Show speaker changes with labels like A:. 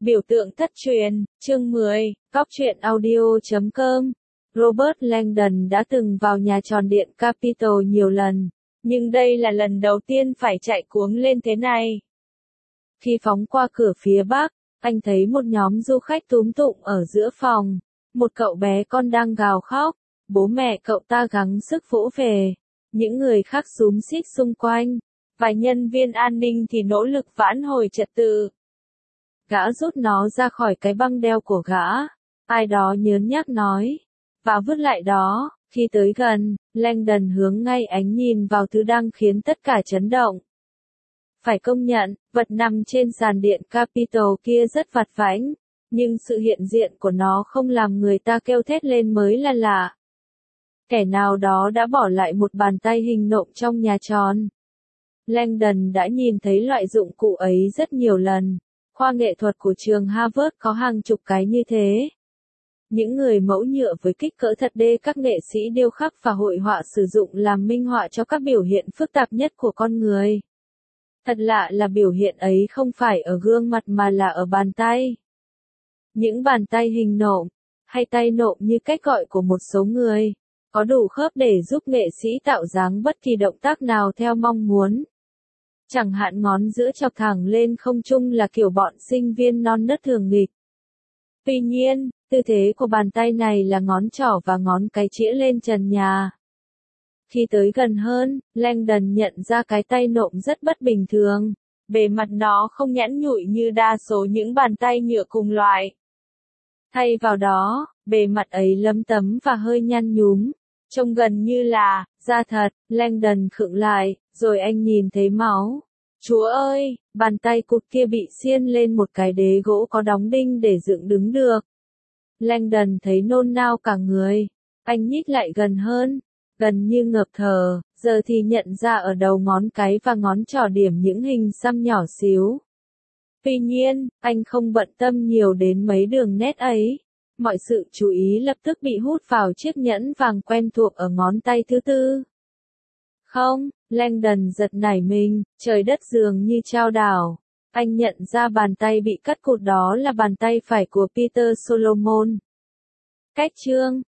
A: Biểu tượng thất truyền, chương 10, Góc truyện audio.com. Robert Langdon đã từng vào nhà tròn điện Capitol nhiều lần, nhưng đây là lần đầu tiên phải chạy cuống lên thế này. Khi phóng qua cửa phía bắc, anh thấy một nhóm du khách túm tụm ở giữa phòng. Một cậu bé con đang gào khóc, bố mẹ cậu ta gắng sức vỗ về. Những người khác xúm xít xung quanh, vài nhân viên an ninh thì nỗ lực vãn hồi trật tự. Gã rút nó ra khỏi cái băng đeo của gã. Ai đó nhớn nhác nói. Và vứt lại đó. Khi tới gần, Langdon hướng ngay ánh nhìn vào thứ đang khiến tất cả chấn động. Phải công nhận, vật nằm trên sàn điện Capitol kia rất vặt vãnh, nhưng sự hiện diện của nó không làm người ta kêu thét lên mới là lạ. Kẻ nào đó đã bỏ lại một bàn tay hình nộm trong nhà tròn. Langdon đã nhìn thấy loại dụng cụ ấy rất nhiều lần. Khoa nghệ thuật của trường Harvard có hàng chục cái như thế. Những người mẫu nhựa với kích cỡ thật đê, các nghệ sĩ điêu khắc và hội họa sử dụng làm minh họa cho các biểu hiện phức tạp nhất của con người. Thật lạ là biểu hiện ấy không phải ở gương mặt mà là ở bàn tay. Những bàn tay hình nộm, hay tay nộm như cách gọi của một số người, có đủ khớp để giúp nghệ sĩ tạo dáng bất kỳ động tác nào theo mong muốn. Chẳng hạn ngón giữa chọc thẳng lên không trung là kiểu bọn sinh viên non nớt thường nghịch. Tuy nhiên, tư thế của bàn tay này là ngón trỏ và ngón cái chĩa lên trần nhà. Khi tới gần hơn, Langdon nhận ra cái tay nộm rất bất bình thường. Bề mặt nó không nhẵn nhụi như đa số những bàn tay nhựa cùng loại. Thay vào đó, bề mặt ấy lấm tấm và hơi nhăn nhúm. Trông gần như là da thật. Langdon khựng lại, rồi anh nhìn thấy máu. Chúa ơi, bàn tay cụt kia bị xiên lên một cái đế gỗ có đóng đinh để dựng đứng được. Langdon thấy nôn nao cả người. Anh nhích lại gần hơn, gần như ngợp thở, giờ thì nhận ra ở đầu ngón cái và ngón trỏ điểm những hình xăm nhỏ xíu. Tuy nhiên, anh không bận tâm nhiều đến mấy đường nét ấy. Mọi sự chú ý lập tức bị hút vào chiếc nhẫn vàng quen thuộc ở ngón tay thứ tư. Không, Langdon giật nảy mình, trời đất dường như chao đảo. Anh nhận ra bàn tay bị cắt cụt đó là bàn tay phải của Peter Solomon. Cách chương